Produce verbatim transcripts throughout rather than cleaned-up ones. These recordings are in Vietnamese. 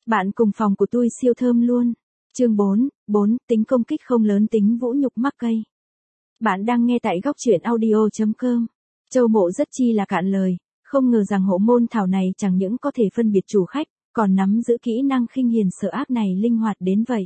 Bạn cùng phòng của tôi siêu thơm luôn. Chương bốn, bốn, tính công kích không lớn tính vũ nhục mắc cây. Bạn đang nghe tại góc truyện audio chấm com. Châu Mộ rất chi là cạn lời, không ngờ rằng hộ môn thảo này chẳng những có thể phân biệt chủ khách, còn nắm giữ kỹ năng khinh hiền sợ ác này linh hoạt đến vậy.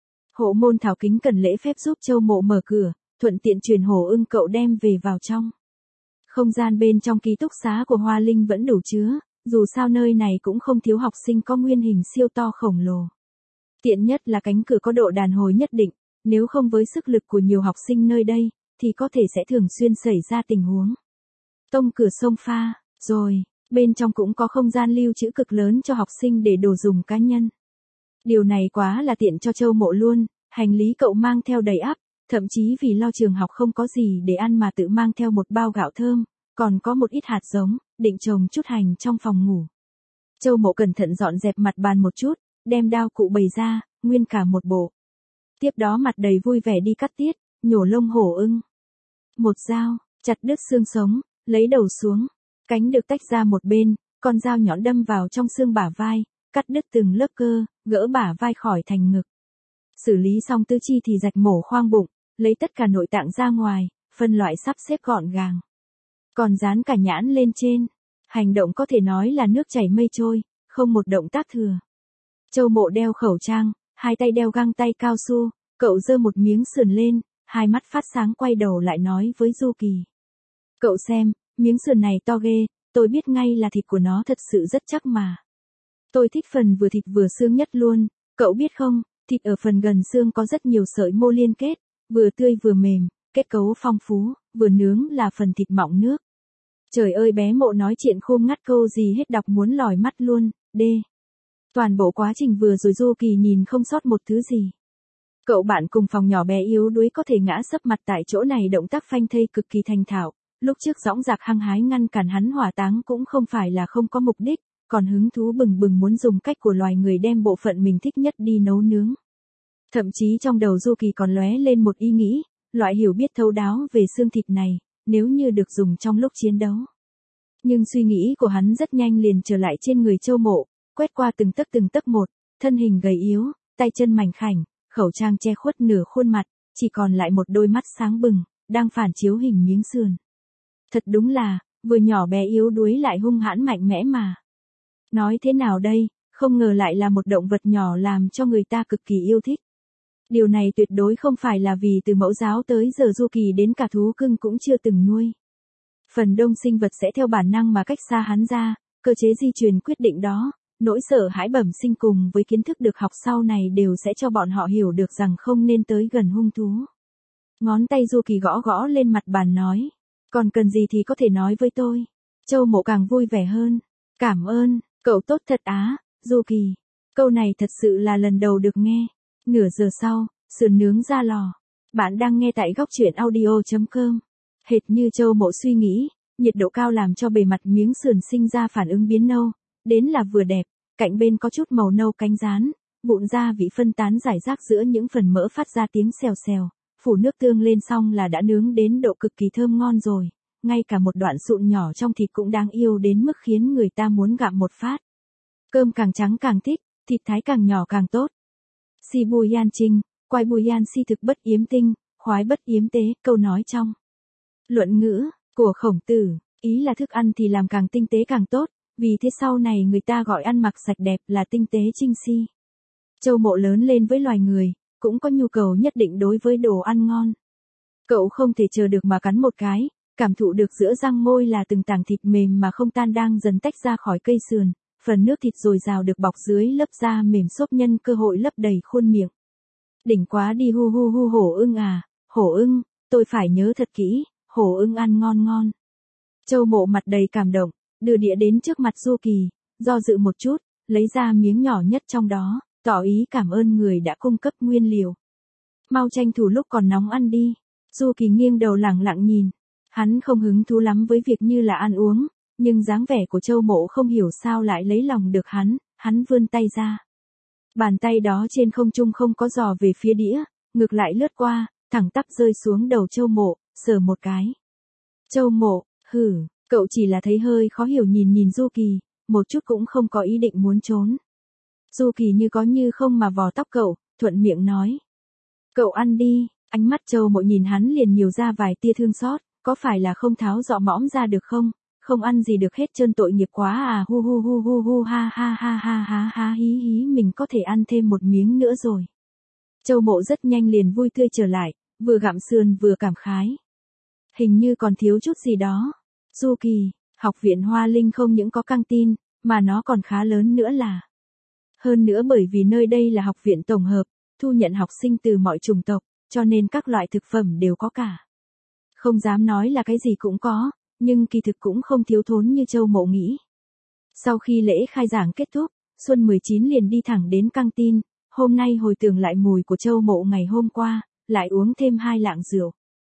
Hộ môn thảo kính cần lễ phép giúp Châu Mộ mở cửa, thuận tiện truyền Hổ Ưng cậu đem về vào trong. Không gian bên trong ký túc xá của Hoa Linh vẫn đủ chứa, dù sao nơi này cũng không thiếu học sinh có nguyên hình siêu to khổng lồ. Tiện nhất là cánh cửa có độ đàn hồi nhất định, nếu không với sức lực của nhiều học sinh nơi đây, thì có thể sẽ thường xuyên xảy ra tình huống tông cửa xông pha, rồi, bên trong cũng có không gian lưu trữ cực lớn cho học sinh để đồ dùng cá nhân. Điều này quá là tiện cho Châu Mộ luôn, hành lý cậu mang theo đầy ắp, thậm chí vì lo trường học không có gì để ăn mà tự mang theo một bao gạo thơm, còn có một ít hạt giống, định trồng chút hành trong phòng ngủ. Châu Mộ cẩn thận dọn dẹp mặt bàn một chút, đem đao cụ bày ra, nguyên cả một bộ. Tiếp đó mặt đầy vui vẻ đi cắt tiết, nhổ lông hổ ưng. Một dao, chặt đứt xương sống, lấy đầu xuống, cánh được tách ra một bên, con dao nhọn đâm vào trong xương bả vai, cắt đứt từng lớp cơ, gỡ bả vai khỏi thành ngực. Xử lý xong tứ chi thì rạch mổ khoang bụng, lấy tất cả nội tạng ra ngoài, phân loại sắp xếp gọn gàng. Còn dán cả nhãn lên trên. Hành động có thể nói là nước chảy mây trôi, không một động tác thừa. Châu Mộ đeo khẩu trang, hai tay đeo găng tay cao su, cậu giơ một miếng sườn lên, hai mắt phát sáng quay đầu lại nói với Du Kỳ. Cậu xem, miếng sườn này to ghê, tôi biết ngay là thịt của nó thật sự rất chắc mà. Tôi thích phần vừa thịt vừa xương nhất luôn, cậu biết không, thịt ở phần gần xương có rất nhiều sợi mô liên kết, vừa tươi vừa mềm, kết cấu phong phú, vừa nướng là phần thịt mọng nước. Trời ơi bé Mộ nói chuyện khôn ngắt câu gì hết đọc muốn lòi mắt luôn, đê. Toàn bộ quá trình vừa rồi Du Kỳ nhìn không sót một thứ gì. Cậu bạn cùng phòng nhỏ bé yếu đuối có thể ngã sấp mặt tại chỗ này động tác phanh thây cực kỳ thành thạo, lúc trước dõng dạc hăng hái ngăn cản hắn hỏa táng cũng không phải là không có mục đích, còn hứng thú bừng bừng muốn dùng cách của loài người đem bộ phận mình thích nhất đi nấu nướng. Thậm chí trong đầu Du Kỳ còn lóe lên một ý nghĩ, loại hiểu biết thấu đáo về xương thịt này, nếu như được dùng trong lúc chiến đấu. Nhưng suy nghĩ của hắn rất nhanh liền trở lại trên người Châu Mộ, quét qua từng tấc từng tấc một, thân hình gầy yếu, tay chân mảnh khảnh, khẩu trang che khuất nửa khuôn mặt, chỉ còn lại một đôi mắt sáng bừng, đang phản chiếu hình miếng sườn. Thật đúng là, vừa nhỏ bé yếu đuối lại hung hãn mạnh mẽ mà. Nói thế nào đây, không ngờ lại là một động vật nhỏ làm cho người ta cực kỳ yêu thích. Điều này tuyệt đối không phải là vì từ mẫu giáo tới giờ Du Kỳ đến cả thú cưng cũng chưa từng nuôi. Phần đông sinh vật sẽ theo bản năng mà cách xa hắn ra, cơ chế di truyền quyết định đó, nỗi sợ hãi bẩm sinh cùng với kiến thức được học sau này đều sẽ cho bọn họ hiểu được rằng không nên tới gần hung thú. Ngón tay Du Kỳ gõ gõ lên mặt bàn nói, còn cần gì thì có thể nói với tôi. Châu Mộ càng vui vẻ hơn, cảm ơn, cậu tốt thật á, Du Kỳ. Câu này thật sự là lần đầu được nghe. Nửa giờ sau, sườn nướng ra lò. Bạn đang nghe tại góc truyện audio chấm com. Hệt như Châu Mộ suy nghĩ, nhiệt độ cao làm cho bề mặt miếng sườn sinh ra phản ứng biến nâu, đến là vừa đẹp, cạnh bên có chút màu nâu cánh rán, vụn gia vị phân tán rải rác giữa những phần mỡ phát ra tiếng xèo xèo, phủ nước tương lên xong là đã nướng đến độ cực kỳ thơm ngon rồi, ngay cả một đoạn sụn nhỏ trong thịt cũng đáng yêu đến mức khiến người ta muốn gặm một phát. Cơm càng trắng càng thích, thịt thái càng nhỏ càng tốt. Si bu yan trinh, quay bu yan si thực bất yếm tinh, khoái bất yếm tế, câu nói trong luận ngữ của Khổng Tử, ý là thức ăn thì làm càng tinh tế càng tốt, vì thế sau này người ta gọi ăn mặc sạch đẹp là tinh tế trinh si. Châu Mộ lớn lên với loài người, cũng có nhu cầu nhất định đối với đồ ăn ngon. Cậu không thể chờ được mà cắn một cái, cảm thụ được giữa răng môi là từng tảng thịt mềm mà không tan đang dần tách ra khỏi cây sườn, phần nước thịt dồi dào được bọc dưới lớp da mềm xốp nhân cơ hội lấp đầy khuôn miệng. Đỉnh quá đi hu hu hu hổ ưng à, hổ ưng, tôi phải nhớ thật kỹ, hổ ưng ăn ngon ngon. Châu Mộ mặt đầy cảm động, đưa đĩa đến trước mặt Du Kỳ, do dự một chút, lấy ra miếng nhỏ nhất trong đó, tỏ ý cảm ơn người đã cung cấp nguyên liệu. Mau tranh thủ lúc còn nóng ăn đi. Du Kỳ nghiêng đầu lẳng lặng nhìn, hắn không hứng thú lắm với việc như là ăn uống, nhưng dáng vẻ của Châu Mộ không hiểu sao lại lấy lòng được hắn, hắn vươn tay ra. Bàn tay đó trên không trung không có dò về phía đĩa, ngược lại lướt qua, thẳng tắp rơi xuống đầu Châu Mộ, sờ một cái. Châu Mộ, hử, cậu chỉ là thấy hơi khó hiểu nhìn nhìn Du Kỳ, một chút cũng không có ý định muốn trốn. Du Kỳ như có như không mà vò tóc cậu, thuận miệng nói. Cậu ăn đi, ánh mắt Châu Mộ nhìn hắn liền nhiều ra vài tia thương xót, có phải là không tháo dọ mõm ra được không, không ăn gì được hết trơn tội nghiệp quá à, hu hu hu hu hu ha ha ha ha ha ha hí hí, mình có thể ăn thêm một miếng nữa rồi. Châu Mộ rất nhanh liền vui tươi trở lại, vừa gặm sườn vừa cảm khái. Hình như còn thiếu chút gì đó. Du Kỳ, học viện Hoa Linh không những có căng tin, mà nó còn khá lớn nữa là. Hơn nữa bởi vì nơi đây là học viện tổng hợp, thu nhận học sinh từ mọi chủng tộc, cho nên các loại thực phẩm đều có cả. Không dám nói là cái gì cũng có, nhưng kỳ thực cũng không thiếu thốn như Châu Mộ nghĩ. Sau khi lễ khai giảng kết thúc, Xuân mười chín liền đi thẳng đến căng tin, hôm nay hồi tưởng lại mùi của Châu Mộ ngày hôm qua, lại uống thêm hai lạng rượu.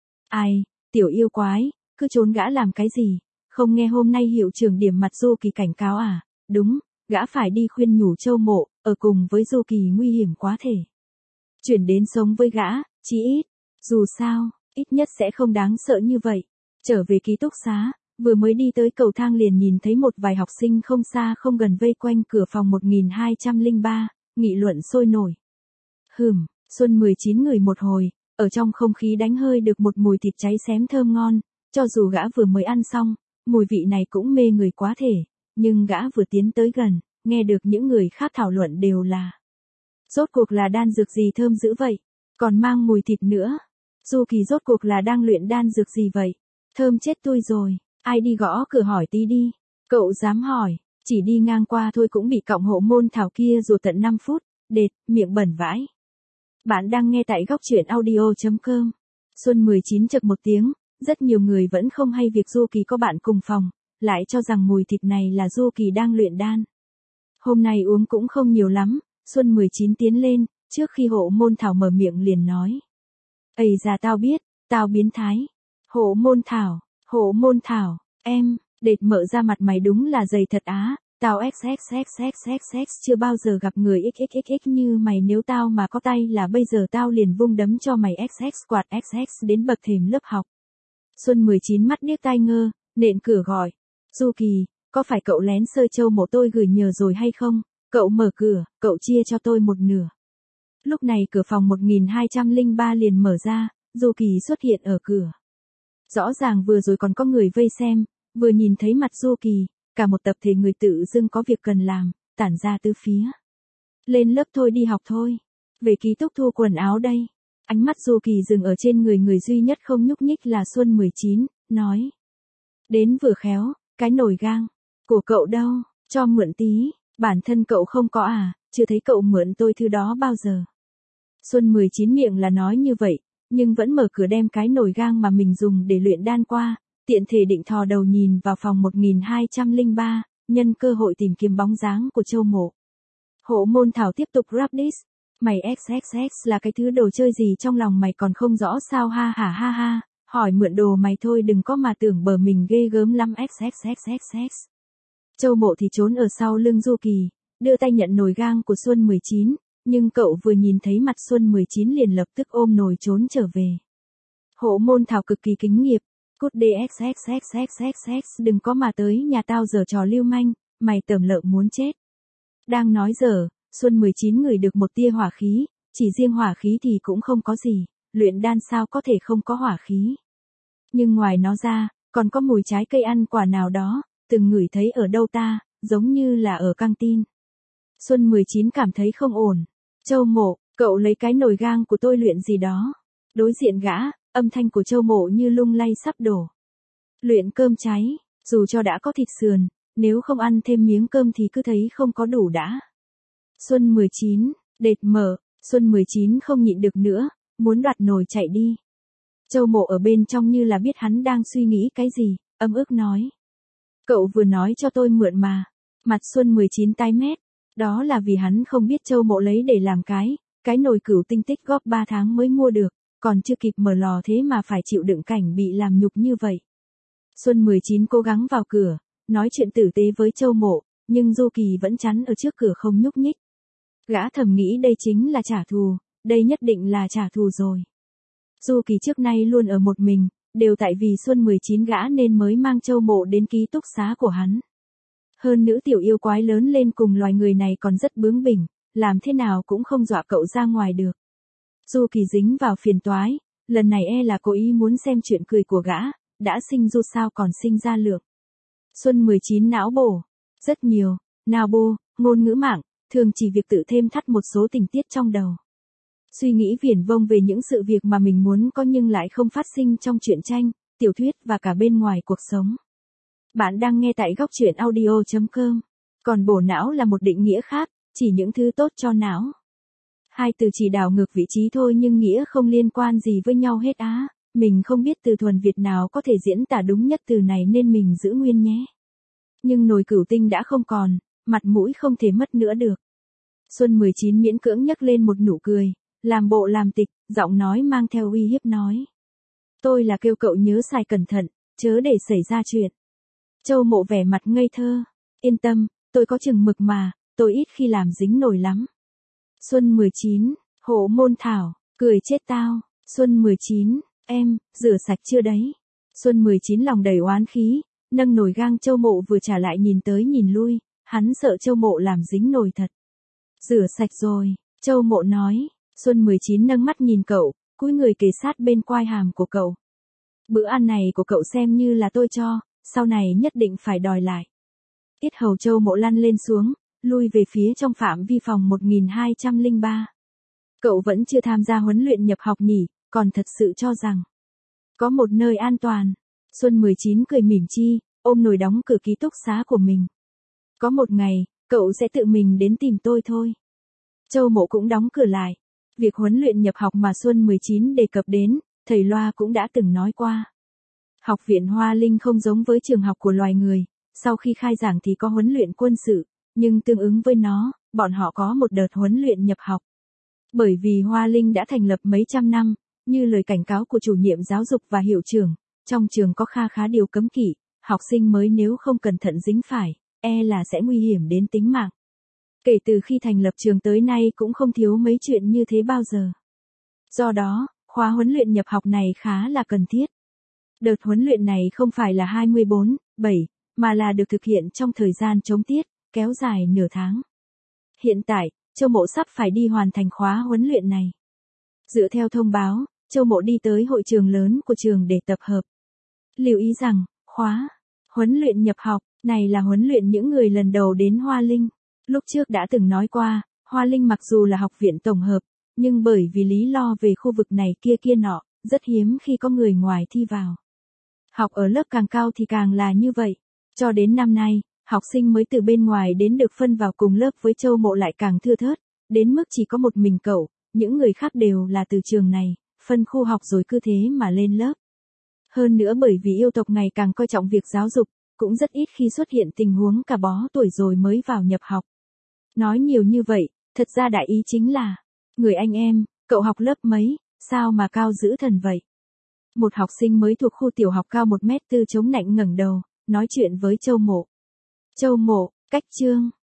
Ai, tiểu yêu quái, cứ trốn gã làm cái gì, không nghe hôm nay hiệu trưởng điểm mặt Du Kỳ cảnh cáo à, đúng, gã phải đi khuyên nhủ Châu Mộ, ở cùng với Du Kỳ nguy hiểm quá thể. Chuyển đến sống với gã, chí ít, dù sao, ít nhất sẽ không đáng sợ như vậy. Trở về ký túc xá, vừa mới đi tới cầu thang liền nhìn thấy một vài học sinh không xa không gần vây quanh cửa phòng một nghìn hai trăm lẻ ba, nghị luận sôi nổi. Hừm, Xuân mười chín người một hồi, ở trong không khí đánh hơi được một mùi thịt cháy xém thơm ngon, cho dù gã vừa mới ăn xong, mùi vị này cũng mê người quá thể, nhưng gã vừa tiến tới gần, nghe được những người khác thảo luận đều là. Rốt cuộc là đan dược gì thơm dữ vậy, còn mang mùi thịt nữa. Du Kỳ rốt cuộc là đang luyện đan dược gì vậy, thơm chết tôi rồi, ai đi gõ cửa hỏi tí đi. Cậu dám hỏi, chỉ đi ngang qua thôi cũng bị cọng hộ môn thảo kia rùa tận năm phút, đệt, miệng bẩn vãi. Bạn đang nghe tại góc truyện audio chấm com. Xuân mười chín chậc một tiếng, rất nhiều người vẫn không hay việc Du Kỳ có bạn cùng phòng, lại cho rằng mùi thịt này là Du Kỳ đang luyện đan. Hôm nay uống cũng không nhiều lắm, Xuân mười chín tiến lên, trước khi hộ môn thảo mở miệng liền nói. Ây da tao biết, tao biến thái. Hộ môn thảo, hộ môn thảo, em, đệt mở ra mặt mày đúng là dày thật á, tao xxxxxxx chưa bao giờ gặp người xxxx như mày, nếu tao mà có tay là bây giờ tao liền vung đấm cho mày xx quạt xx đến bậc thềm lớp học. Xuân mười chín mắt điếc tai ngơ, nện cửa gọi. Du Kỳ, có phải cậu lén sơi Châu Mộ tôi gửi nhờ rồi hay không? Cậu mở cửa, cậu chia cho tôi một nửa. Lúc này cửa phòng một nghìn hai trăm lẻ ba liền mở ra, Du Kỳ xuất hiện ở cửa. Rõ ràng vừa rồi còn có người vây xem, vừa nhìn thấy mặt Du Kỳ, cả một tập thể người tự dưng có việc cần làm, tản ra tứ phía. Lên lớp thôi, đi học thôi. Về ký túc thu quần áo đây. Ánh mắt Du Kỳ dừng ở trên người người duy nhất không nhúc nhích là Xuân mười chín, nói. Đến vừa khéo, cái nồi gang. Của cậu đâu, cho mượn tí, bản thân cậu không có à, chưa thấy cậu mượn tôi thứ đó bao giờ. Xuân mười chín miệng là nói như vậy, nhưng vẫn mở cửa đem cái nồi gang mà mình dùng để luyện đan qua, tiện thể định thò đầu nhìn vào phòng một nghìn hai trăm lẻ ba, nhân cơ hội tìm kiếm bóng dáng của Châu Mộ. Hộ môn thảo tiếp tục rap diss. Mày xxx là cái thứ đồ chơi gì trong lòng mày còn không rõ sao, ha ha ha ha, hỏi mượn đồ mày thôi đừng có mà tưởng bờ mình ghê gớm lắm xxxxx. Châu Mộ thì trốn ở sau lưng Du Kỳ, đưa tay nhận nồi gang của Xuân mười chín, nhưng cậu vừa nhìn thấy mặt Xuân mười chín liền lập tức ôm nồi trốn trở về. Hộ môn thảo cực kỳ kính nghiệp, cút đi xxxxxx, đừng có mà tới nhà tao giở trò lưu manh, mày tởm lợm muốn chết. Đang nói dở, Xuân mười chín ngửi được một tia hỏa khí, chỉ riêng hỏa khí thì cũng không có gì, luyện đan sao có thể không có hỏa khí. Nhưng ngoài nó ra, còn có mùi trái cây ăn quả nào đó, từng ngửi thấy ở đâu ta, giống như là ở căng tin. Xuân mười chín cảm thấy không ổn. Châu Mộ, cậu lấy cái nồi gang của tôi luyện gì đó. Đối diện gã, âm thanh của Châu Mộ như lung lay sắp đổ. Luyện cơm cháy, dù cho đã có thịt sườn, nếu không ăn thêm miếng cơm thì cứ thấy không có đủ đã. Xuân mười chín, đệt mở, Xuân mười chín không nhịn được nữa, muốn đoạt nồi chạy đi. Châu Mộ ở bên trong như là biết hắn đang suy nghĩ cái gì, ấm ức nói. Cậu vừa nói cho tôi mượn mà. Mặt Xuân mười chín tái mét, đó là vì hắn không biết Châu Mộ lấy để làm cái, cái nồi cửu tinh tích góp ba tháng mới mua được, còn chưa kịp mở lò thế mà phải chịu đựng cảnh bị làm nhục như vậy. Xuân mười chín cố gắng vào cửa, nói chuyện tử tế với Châu Mộ, nhưng Du Kỳ vẫn chắn ở trước cửa không nhúc nhích. Gã thầm nghĩ đây chính là trả thù, đây nhất định là trả thù rồi. Du Kỳ trước nay luôn ở một mình, đều tại vì Xuân mười chín gã nên mới mang Châu Mộ đến ký túc xá của hắn. Hơn nữa tiểu yêu quái lớn lên cùng loài người này còn rất bướng bỉnh, làm thế nào cũng không dọa cậu ra ngoài được. Du Kỳ dính vào phiền toái, lần này e là cố ý muốn xem chuyện cười của gã, đã sinh Du sao còn sinh ra Lượng. Xuân mười chín não bổ, rất nhiều, nào bô, ngôn ngữ mạng, thường chỉ việc tự thêm thắt một số tình tiết trong đầu. Suy nghĩ viển vông về những sự việc mà mình muốn có nhưng lại không phát sinh trong truyện tranh, tiểu thuyết và cả bên ngoài cuộc sống. Bạn đang nghe tại góc truyện audio chấm com. Còn bổ não là một định nghĩa khác, chỉ những thứ tốt cho não. Hai từ chỉ đảo ngược vị trí thôi nhưng nghĩa không liên quan gì với nhau hết á. Mình không biết từ thuần Việt nào có thể diễn tả đúng nhất từ này nên mình giữ nguyên nhé. Nhưng nồi cửu tinh đã không còn, mặt mũi không thể mất nữa được. Xuân mười chín miễn cưỡng nhấc lên một nụ cười, làm bộ làm tịch, giọng nói mang theo uy hiếp nói. Tôi là kêu cậu nhớ xài cẩn thận, chớ để xảy ra chuyện. Châu Mộ vẻ mặt ngây thơ, yên tâm, tôi có chừng mực mà, tôi ít khi làm dính nổi lắm. Xuân mười chín, Hộ Môn Thảo, cười chết tao. Xuân mười chín, em, rửa sạch chưa đấy? Xuân mười chín lòng đầy oán khí, nâng nồi gang Châu Mộ vừa trả lại nhìn tới nhìn lui, hắn sợ Châu Mộ làm dính nồi thật. Rửa sạch rồi, Châu Mộ nói. Xuân mười chín nâng mắt nhìn cậu, cúi người kề sát bên quai hàm của cậu. Bữa ăn này của cậu xem như là tôi cho, sau này nhất định phải đòi lại. Yết hầu Châu Mộ lăn lên xuống, lui về phía trong phạm vi phòng một nghìn hai trăm lẻ ba. Cậu vẫn chưa tham gia huấn luyện nhập học nhỉ, còn thật sự cho rằng có một nơi an toàn. Xuân mười chín cười mỉm chi, ôm nồi đóng cửa ký túc xá của mình. Có một ngày, cậu sẽ tự mình đến tìm tôi thôi. Châu Mộ cũng đóng cửa lại. Việc huấn luyện nhập học mà Xuân mười chín đề cập đến, thầy Loa cũng đã từng nói qua. Học viện Hoa Linh không giống với trường học của loài người, sau khi khai giảng thì có huấn luyện quân sự, nhưng tương ứng với nó, bọn họ có một đợt huấn luyện nhập học. Bởi vì Hoa Linh đã thành lập mấy trăm năm, như lời cảnh cáo của chủ nhiệm giáo dục và hiệu trưởng, trong trường có kha khá điều cấm kỵ, học sinh mới nếu không cẩn thận dính phải, e là sẽ nguy hiểm đến tính mạng. Kể từ khi thành lập trường tới nay cũng không thiếu mấy chuyện như thế bao giờ. Do đó, khóa huấn luyện nhập học này khá là cần thiết. Đợt huấn luyện này không phải là hai mươi bốn, bảy, mà là được thực hiện trong thời gian trống tiết, kéo dài nửa tháng. Hiện tại, Châu Mộ sắp phải đi hoàn thành khóa huấn luyện này. Dựa theo thông báo, Châu Mộ đi tới hội trường lớn của trường để tập hợp. Lưu ý rằng, khóa huấn luyện nhập học này là huấn luyện những người lần đầu đến Hoa Linh. Lúc trước đã từng nói qua, Hoa Linh mặc dù là học viện tổng hợp, nhưng bởi vì lý lo về khu vực này kia kia nọ, rất hiếm khi có người ngoài thi vào. Học ở lớp càng cao thì càng là như vậy. Cho đến năm nay, học sinh mới từ bên ngoài đến được phân vào cùng lớp với Châu Mộ lại càng thưa thớt, đến mức chỉ có một mình cậu, những người khác đều là từ trường này, phân khu học rồi cứ thế mà lên lớp. Hơn nữa bởi vì yêu tộc ngày càng coi trọng việc giáo dục, cũng rất ít khi xuất hiện tình huống cả bó tuổi rồi mới vào nhập học. Nói nhiều như vậy, thật ra đại ý chính là, người anh em, cậu học lớp mấy, sao mà cao dữ thần vậy? Một học sinh mới thuộc khu tiểu học cao một mét tư chống nạnh ngẩng đầu, nói chuyện với Châu Mộ. Châu Mộ, cách chương.